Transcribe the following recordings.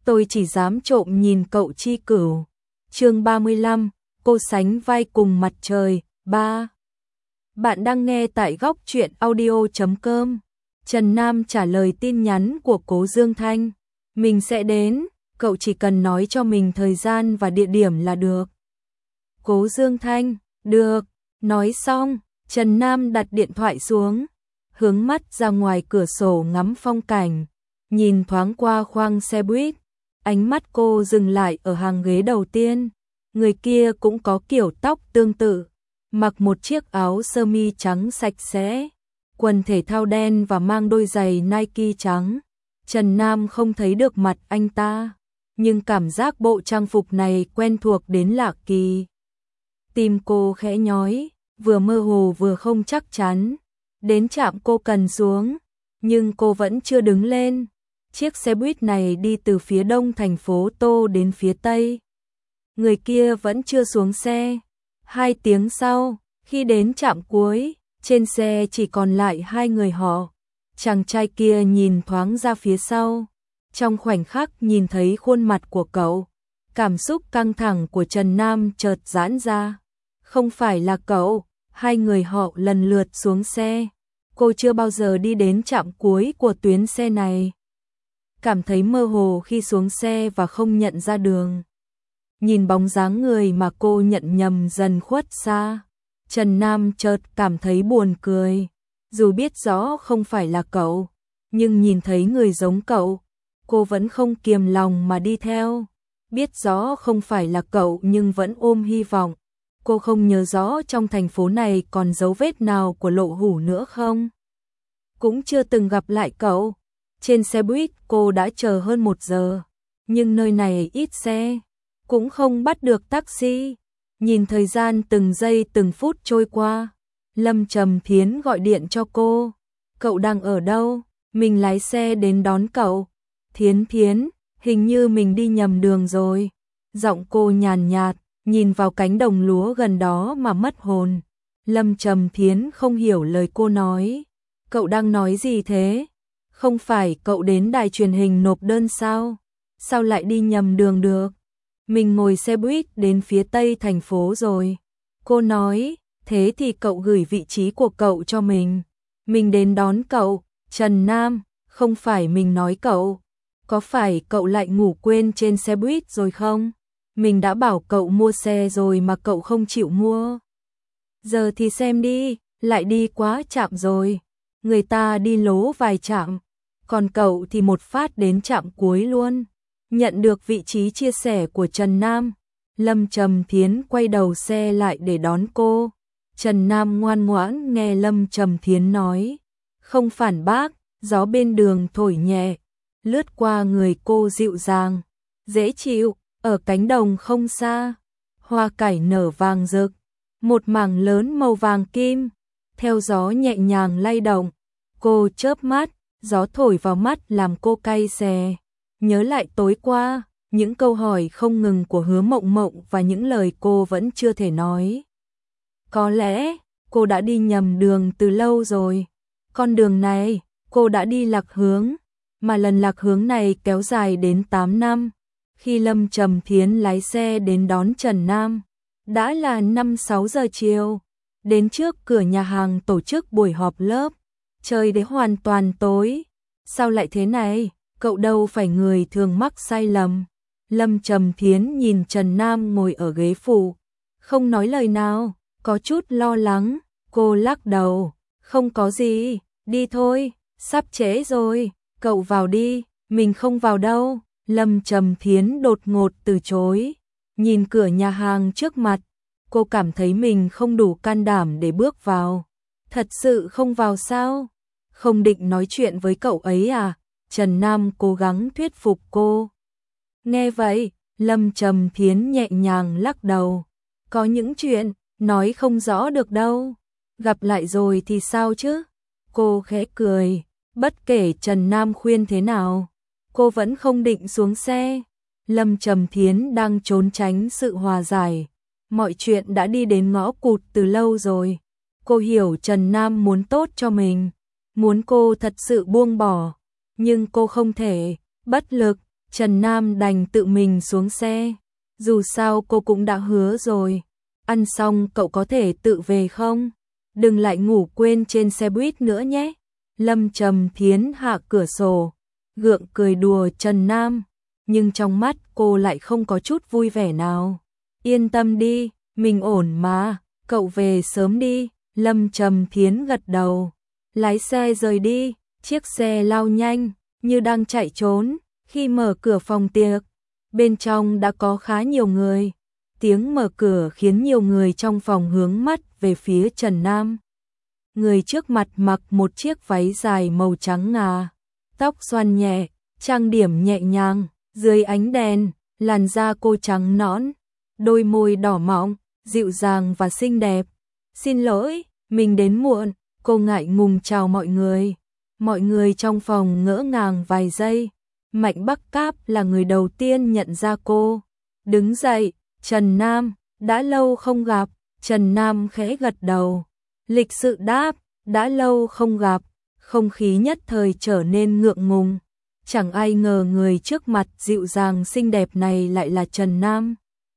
tôi chỉ dám trộm nhìn cậu Chi Cửu. Chương 35, cô sánh vai cùng mặt trời. 3. Bạn đang nghe tại góc truyện audio.com. Trần Nam trả lời tin nhắn của Cố Dương Thanh. Mình sẽ đến, cậu chỉ cần nói cho mình thời gian và địa điểm là được. Cố Dương Thanh, được. Nói xong, Trần Nam đặt điện thoại xuống, hướng mắt ra ngoài cửa sổ ngắm phong cảnh, nhìn thoáng qua khoang xe buýt. Ánh mắt cô dừng lại ở hàng ghế đầu tiên. Người kia cũng có kiểu tóc tương tự, mặc một chiếc áo sơ mi trắng sạch sẽ, quần thể thao đen và mang đôi giày Nike trắng. Trần Nam không thấy được mặt anh ta, nhưng cảm giác bộ trang phục này quen thuộc đến lạ kỳ. Tim cô khẽ nhói, vừa mơ hồ vừa không chắc chắn. Đến trạm cô cần xuống, nhưng cô vẫn chưa đứng lên. Chiếc xe buýt này đi từ phía đông thành phố Tô đến phía tây. Người kia vẫn chưa xuống xe. 2 tiếng sau, khi đến trạm cuối, trên xe chỉ còn lại 2 người họ. Chàng trai kia nhìn thoáng ra phía sau. Trong khoảnh khắc nhìn thấy khuôn mặt của cậu, cảm xúc căng thẳng của Trần Nam chợt giãn ra. Không phải là cậu. 2 người họ lần lượt xuống xe. Cô chưa bao giờ đi đến trạm cuối của tuyến xe này. Cảm thấy mơ hồ khi xuống xe và không nhận ra đường. Nhìn bóng dáng người mà cô nhận nhầm dần khuất xa, Trần Nam chợt cảm thấy buồn cười. Dù biết rõ không phải là cậu, nhưng nhìn thấy người giống cậu, cô vẫn không kiềm lòng mà đi theo. Biết rõ không phải là cậu nhưng vẫn ôm hy vọng. Cô không nhớ rõ trong thành phố này còn dấu vết nào của Lộ Hủ nữa không? Cũng chưa từng gặp lại cậu. Trên xe buýt cô đã chờ hơn 1 giờ, nhưng nơi này ít xe, cũng không bắt được taxi. Nhìn thời gian từng giây từng phút trôi qua, Lâm Trầm Thiến gọi điện cho cô. Cậu đang ở đâu? Mình lái xe đến đón cậu. Thiến Thiến, hình như mình đi nhầm đường rồi. Giọng cô nhàn nhạt, nhìn vào cánh đồng lúa gần đó mà mất hồn. Lâm Trầm Thiến không hiểu lời cô nói. Cậu đang nói gì thế? Không phải cậu đến đài truyền hình nộp đơn sao? Sao lại đi nhầm đường được? Mình ngồi xe buýt đến phía tây thành phố rồi. Cô nói, thế thì cậu gửi vị trí của cậu cho mình. Mình đến đón cậu. Trần Nam, không phải mình nói cậu. Có phải cậu lại ngủ quên trên xe buýt rồi không? Mình đã bảo cậu mua xe rồi mà cậu không chịu mua. Giờ thì xem đi, lại đi quá chạm rồi. Người ta đi lố vài trạm, còn cậu thì một phát đến trạm cuối luôn. Nhận được vị trí chia sẻ của Trần Nam, Lâm Trầm Thiến quay đầu xe lại để đón cô. Trần Nam ngoan ngoãn nghe Lâm Trầm Thiến nói, không phản bác. Gió bên đường thổi nhẹ, lướt qua người cô dịu dàng, dễ chịu. Ở cánh đồng không xa, hoa cải nở vàng rực, một mảng lớn màu vàng kim, theo gió nhẹ nhàng lay động. Cô chớp mắt, gió thổi vào mắt làm cô cay xè. Nhớ lại tối qua, những câu hỏi không ngừng của Hứa Mộng Mộng và những lời cô vẫn chưa thể nói. Có lẽ, cô đã đi nhầm đường từ lâu rồi. Con đường này, cô đã đi lạc hướng, mà lần lạc hướng này kéo dài đến 8 năm. Khi Lâm Trầm Thiến lái xe đến đón Trần Nam, đã là 5-6 giờ chiều. Đến trước cửa nhà hàng tổ chức buổi họp lớp, trời đã hoàn toàn tối. Sao lại thế này? Cậu đâu phải người thường mắc sai lầm. Lâm Trầm Thiến nhìn Trần Nam ngồi ở ghế phụ, không nói lời nào, có chút lo lắng. Cô lắc đầu, không có gì, đi thôi, sắp trễ rồi, cậu vào đi. Mình không vào đâu. Lâm Trầm Thiến đột ngột từ chối. Nhìn cửa nhà hàng trước mặt, cô cảm thấy mình không đủ can đảm để bước vào. Thật sự không vào sao? Không định nói chuyện với cậu ấy à? Trần Nam cố gắng thuyết phục cô. Nghe vậy, Lâm Trầm Thiến nhẹ nhàng lắc đầu. Có những chuyện, nói không rõ được đâu. Gặp lại rồi thì sao chứ? Cô khẽ cười, bất kể Trần Nam khuyên thế nào, cô vẫn không định xuống xe. Lâm Trầm Thiến đang trốn tránh sự hòa giải. Mọi chuyện đã đi đến ngõ cụt từ lâu rồi. Cô hiểu Trần Nam muốn tốt cho mình, muốn cô thật sự buông bỏ, nhưng cô không thể, bất lực. Trần Nam đành tự mình xuống xe. Dù sao cô cũng đã hứa rồi. Ăn xong cậu có thể tự về không? Đừng lại ngủ quên trên xe buýt nữa nhé. Lâm Trầm Thiến hạ cửa sổ, gượng cười đùa Trần Nam, nhưng trong mắt cô lại không có chút vui vẻ nào. Yên tâm đi, mình ổn mà, cậu về sớm đi. Lâm Trầm Thiến gật đầu, lái xe rời đi. Chiếc xe lao nhanh, như đang chạy trốn. Khi mở cửa phòng tiệc, bên trong đã có khá nhiều người. Tiếng mở cửa khiến nhiều người trong phòng hướng mắt về phía Trần Nam. Người trước mặt mặc một chiếc váy dài màu trắng ngà, tóc xoăn nhẹ, trang điểm nhẹ nhàng, dưới ánh đèn, làn da cô trắng nõn, đôi môi đỏ mọng, dịu dàng và xinh đẹp. Xin lỗi, mình đến muộn, cô ngại ngùng chào mọi người. Mọi người trong phòng ngỡ ngàng vài giây. Mạnh Bắc Cáp là người đầu tiên nhận ra cô. Đứng dậy, Trần Nam, đã lâu không gặp. Trần Nam khẽ gật đầu, lịch sự đáp, đã lâu không gặp. Không khí nhất thời trở nên ngượng ngùng. Chẳng ai ngờ người trước mặt dịu dàng xinh đẹp này lại là Trần Nam.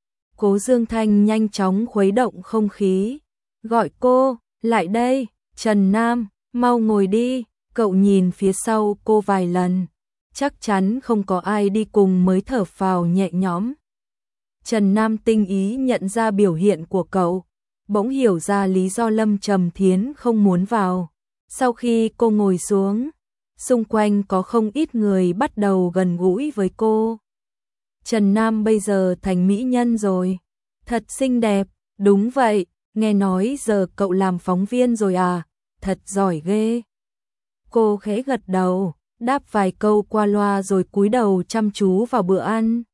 Cố Dương Thanh nhanh chóng khuấy động không khí, gọi cô, lại đây. Trần Nam, mau ngồi đi. Cậu nhìn phía sau cô vài lần, chắc chắn không có ai đi cùng mới thở phào nhẹ nhõm. Trần Nam tinh ý nhận ra biểu hiện của cậu, bỗng hiểu ra lý do Lâm Trầm Thiến không muốn vào. Sau khi cô ngồi xuống, xung quanh có không ít người bắt đầu gần gũi với cô. Trần Nam bây giờ thành mỹ nhân rồi, thật xinh đẹp. Đúng vậy, nghe nói giờ cậu làm phóng viên rồi à, thật giỏi ghê. Cô khẽ gật đầu, đáp vài câu qua loa rồi cúi đầu chăm chú vào bữa ăn.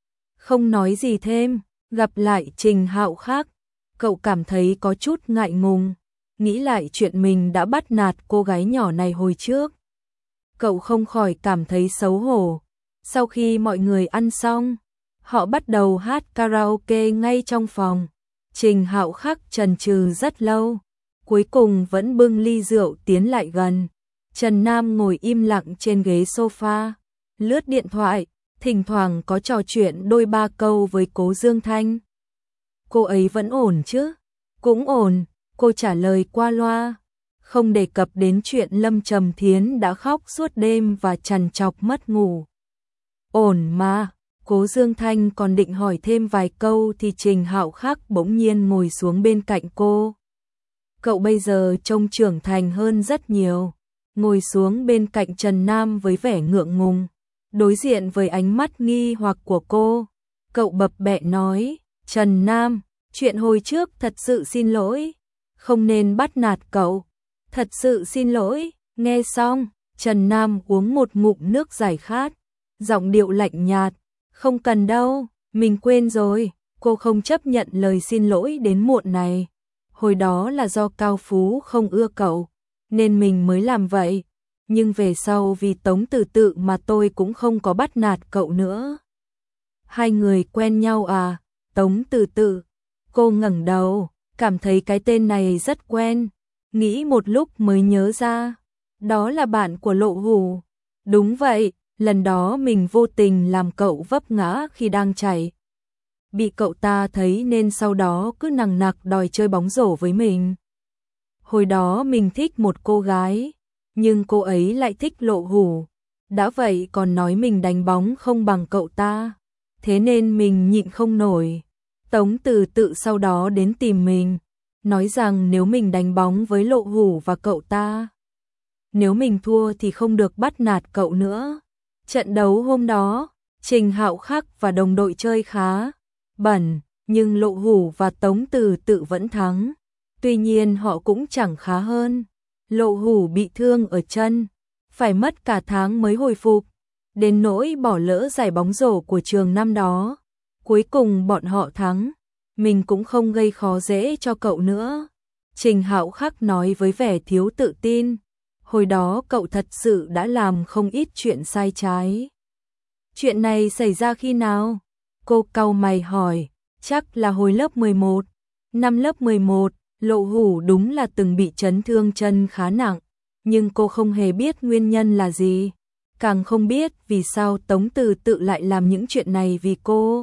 Không nói gì thêm. Gặp lại Trình Hạo khác, cậu cảm thấy có chút ngại ngùng, nghĩ lại chuyện mình đã bắt nạt cô gái nhỏ này hồi trước. Cậu không khỏi cảm thấy xấu hổ. Sau khi mọi người ăn xong, họ bắt đầu hát karaoke ngay trong phòng. Trình Hạo khác chần chừ rất lâu, cuối cùng vẫn bưng ly rượu tiến lại gần. Trần Nam ngồi im lặng trên ghế sofa, lướt điện thoại, thỉnh thoảng có trò chuyện đôi ba câu với Cố Dương Thanh. Cô ấy vẫn ổn chứ? Cũng ổn, cô trả lời qua loa, không đề cập đến chuyện Lâm Trầm Thiến đã khóc suốt đêm và trằn trọc mất ngủ. Ổn mà. Cố Dương Thanh còn định hỏi thêm vài câu thì Trình Hạo khác bỗng nhiên ngồi xuống bên cạnh cô. Cậu bây giờ trông trưởng thành hơn rất nhiều. Ngồi xuống bên cạnh Trần Nam với vẻ ngượng ngùng, đối diện với ánh mắt nghi hoặc của cô. Cậu bập bẹ nói, Trần Nam, chuyện hồi trước thật sự xin lỗi, không nên bắt nạt cậu. Thật sự xin lỗi. Nghe xong, Trần Nam uống một ngụm nước giải khát, giọng điệu lạnh nhạt, không cần đâu, mình quên rồi. Cô không chấp nhận lời xin lỗi đến muộn này. Hồi đó là do Cao Phú không ưa cậu, nên mình mới làm vậy. Nhưng về sau vì Tống Từ Tự mà tôi cũng không có bắt nạt cậu nữa. Hai người quen nhau à? Tống Từ Tự. Cô ngẩng đầu, cảm thấy cái tên này rất quen. Nghĩ một lúc mới nhớ ra, đó là bạn của Lộ Hủ. Đúng vậy, lần đó mình vô tình làm cậu vấp ngã khi đang chạy. Bị cậu ta thấy nên sau đó cứ nằng nặc đòi chơi bóng rổ với mình. Hồi đó mình thích một cô gái, nhưng cô ấy lại thích Lộ Hủ. Đã vậy còn nói mình đánh bóng không bằng cậu ta. Thế nên mình nhịn không nổi. Tống Từ Tự sau đó đến tìm mình, nói rằng nếu mình đánh bóng với Lộ Hủ và cậu ta, nếu mình thua thì không được bắt nạt cậu nữa. Trận đấu hôm đó, Trình Hạo Khắc và đồng đội chơi khá bẩn, nhưng Lộ Hủ và Tống Từ Tự vẫn thắng. Tuy nhiên họ cũng chẳng khá hơn. Lộ Hủ bị thương ở chân, phải mất cả tháng mới hồi phục, đến nỗi bỏ lỡ giải bóng rổ của trường năm đó. Cuối cùng bọn họ thắng, mình cũng không gây khó dễ cho cậu nữa. Trình Hạo Khắc nói với vẻ thiếu tự tin. Hồi đó cậu thật sự đã làm không ít chuyện sai trái. Chuyện này xảy ra khi nào? Cô cau mày hỏi. Chắc là hồi lớp 11. Năm lớp 11, Lộ Hủ đúng là từng bị chấn thương chân khá nặng, nhưng cô không hề biết nguyên nhân là gì. càng không biết vì sao Tống Từ Tự lại làm những chuyện này vì cô.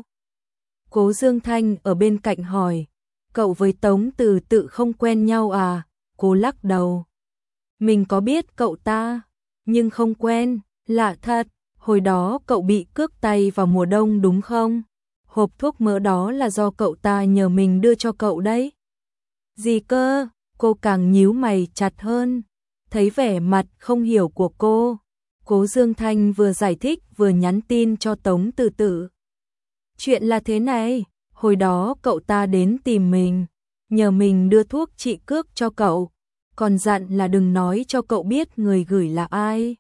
Cố Dương Thanh ở bên cạnh hỏi, cậu với Tống Từ Tự không quen nhau à? Cô lắc đầu. Mình có biết cậu ta, nhưng không quen, lạ thật. Hồi đó cậu bị cước tay vào mùa đông đúng không? Hộp thuốc mỡ đó là do cậu ta nhờ mình đưa cho cậu đấy. Gì cơ? Cô càng nhíu mày chặt hơn. Thấy vẻ mặt không hiểu của cô, Cố Dương Thanh vừa giải thích vừa nhắn tin cho Tống Từ Tự. Chuyện là thế này, hồi đó cậu ta đến tìm mình, nhờ mình đưa thuốc trị cước cho cậu, còn dặn là đừng nói cho cậu biết người gửi là ai.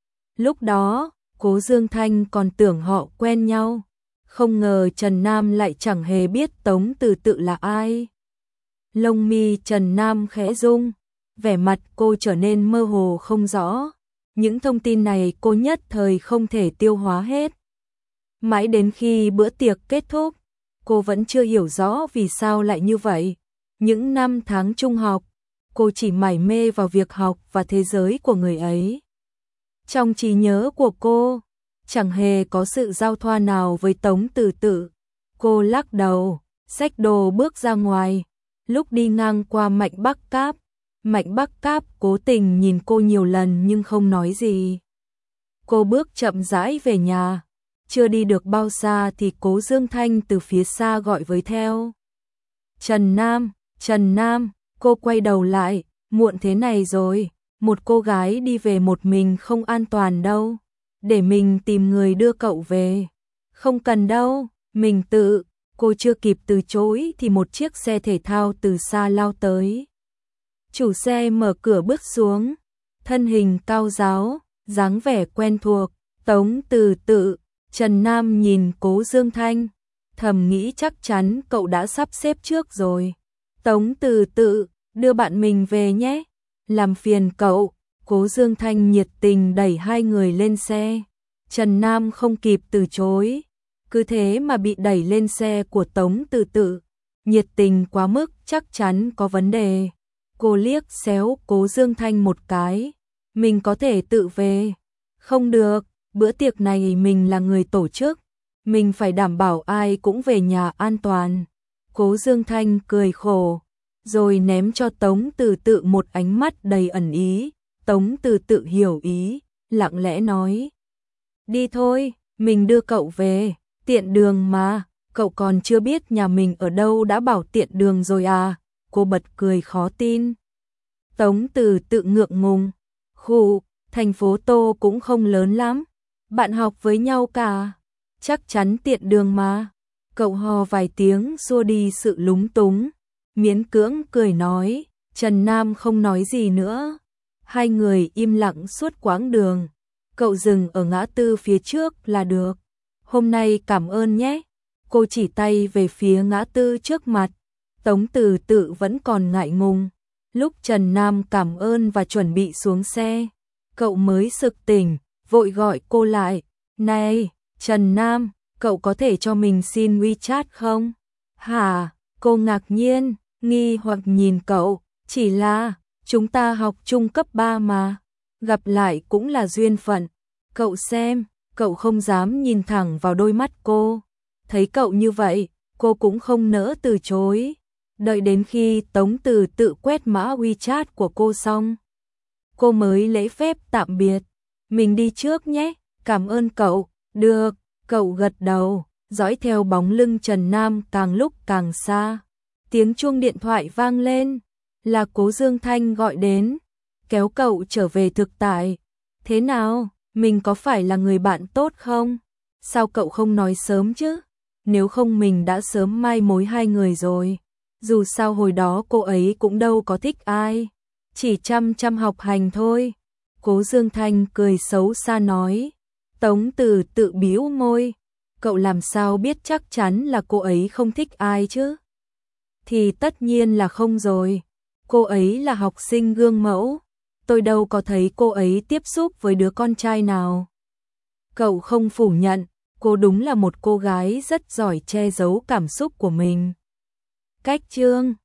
Lúc đó, Cố Dương Thanh còn tưởng họ quen nhau, không ngờ Trần Nam lại chẳng hề biết Tống Từ Tự là ai. Lông mi Trần Nam khẽ rung, vẻ mặt cô trở nên mơ hồ không rõ. Những thông tin này cô nhất thời không thể tiêu hóa hết. Mãi đến khi bữa tiệc kết thúc, cô vẫn chưa hiểu rõ vì sao lại như vậy. Những năm tháng trung học, cô chỉ mải mê vào việc học và thế giới của người ấy. Trong trí nhớ của cô, chẳng hề có sự giao thoa nào với Tống Từ Tự. Cô lắc đầu, xách đồ bước ra ngoài. Lúc đi ngang qua Mạnh Bắc Cáp, Mạnh Bắc Cáp cố tình nhìn cô nhiều lần nhưng không nói gì. Cô bước chậm rãi về nhà. Chưa đi được bao xa thì Cố Dương Thanh từ phía xa gọi với theo. Trần Nam, Trần Nam, cô quay đầu lại, muộn thế này rồi, một cô gái đi về một mình không an toàn đâu, để mình tìm người đưa cậu về. Không cần đâu, mình tự. Cô chưa kịp từ chối thì một chiếc xe thể thao từ xa lao tới. Chủ xe mở cửa bước xuống, thân hình cao ráo, dáng vẻ quen thuộc, Tống Từ Tự. Trần Nam nhìn Cố Dương Thanh, thầm nghĩ chắc chắn cậu đã sắp xếp trước rồi. Tống Từ Tự, đưa bạn mình về nhé, làm phiền cậu. Cố Dương Thanh nhiệt tình đẩy hai người lên xe. Trần Nam không kịp từ chối, cứ thế mà bị đẩy lên xe của Tống Từ Tự. Nhiệt tình quá mức, chắc chắn có vấn đề. Cô liếc xéo Cố Dương Thanh một cái, mình có thể tự về. Không được, bữa tiệc này mình là người tổ chức, mình phải đảm bảo ai cũng về nhà an toàn. Cố Dương Thanh cười khổ, rồi ném cho Tống Từ Tự một ánh mắt đầy ẩn ý. Tống Từ Tự hiểu ý, lặng lẽ nói, đi thôi, mình đưa cậu về. Tiện đường mà, cậu còn chưa biết nhà mình ở đâu đã bảo tiện đường rồi à? Cô bật cười khó tin. Tống Từ Tự ngượng ngùng, khụ, thành phố Tô cũng không lớn lắm, bạn học với nhau cả, chắc chắn tiện đường mà. Cậu hò vài tiếng xua đi sự lúng túng, miễn cưỡng cười nói. Trần Nam không nói gì nữa. Hai người im lặng suốt quãng đường. Cậu dừng ở ngã tư phía trước là được. Hôm nay cảm ơn nhé. Cô chỉ tay về phía ngã tư trước mặt. Tống Từ Tự vẫn còn ngại ngùng. Lúc Trần Nam cảm ơn và chuẩn bị xuống xe, cậu mới sực tỉnh, vội gọi cô lại. Này, Trần Nam, cậu có thể cho mình xin WeChat không? Hả? Cô ngạc nhiên, nghi hoặc nhìn cậu. Chỉ là, chúng ta học chung cấp 3 mà. Gặp lại cũng là duyên phận. Cậu xem, cậu không dám nhìn thẳng vào đôi mắt cô. Thấy cậu như vậy, cô cũng không nỡ từ chối. Đợi đến khi Tống Từ Tự quét mã WeChat của cô xong, cô mới lễ phép tạm biệt. Mình đi trước nhé, cảm ơn cậu. Được, cậu gật đầu, dõi theo bóng lưng Trần Nam càng lúc càng xa. Tiếng chuông điện thoại vang lên, là Cố Dương Thanh gọi đến, kéo cậu trở về thực tại. Thế nào, mình có phải là người bạn tốt không? Sao cậu không nói sớm chứ? Nếu không mình đã sớm mai mối hai người rồi. Dù sao hồi đó cô ấy cũng đâu có thích ai, chỉ chăm chăm học hành thôi. Cố Dương Thanh cười xấu xa nói. Tống Từ Tự bĩu môi, cậu làm sao biết chắc chắn là cô ấy không thích ai chứ? Thì tất nhiên là không rồi. Cô ấy là học sinh gương mẫu, tôi đâu có thấy cô ấy tiếp xúc với đứa con trai nào. Cậu không phủ nhận, cô đúng là một cô gái rất giỏi che giấu cảm xúc của mình. Cách chương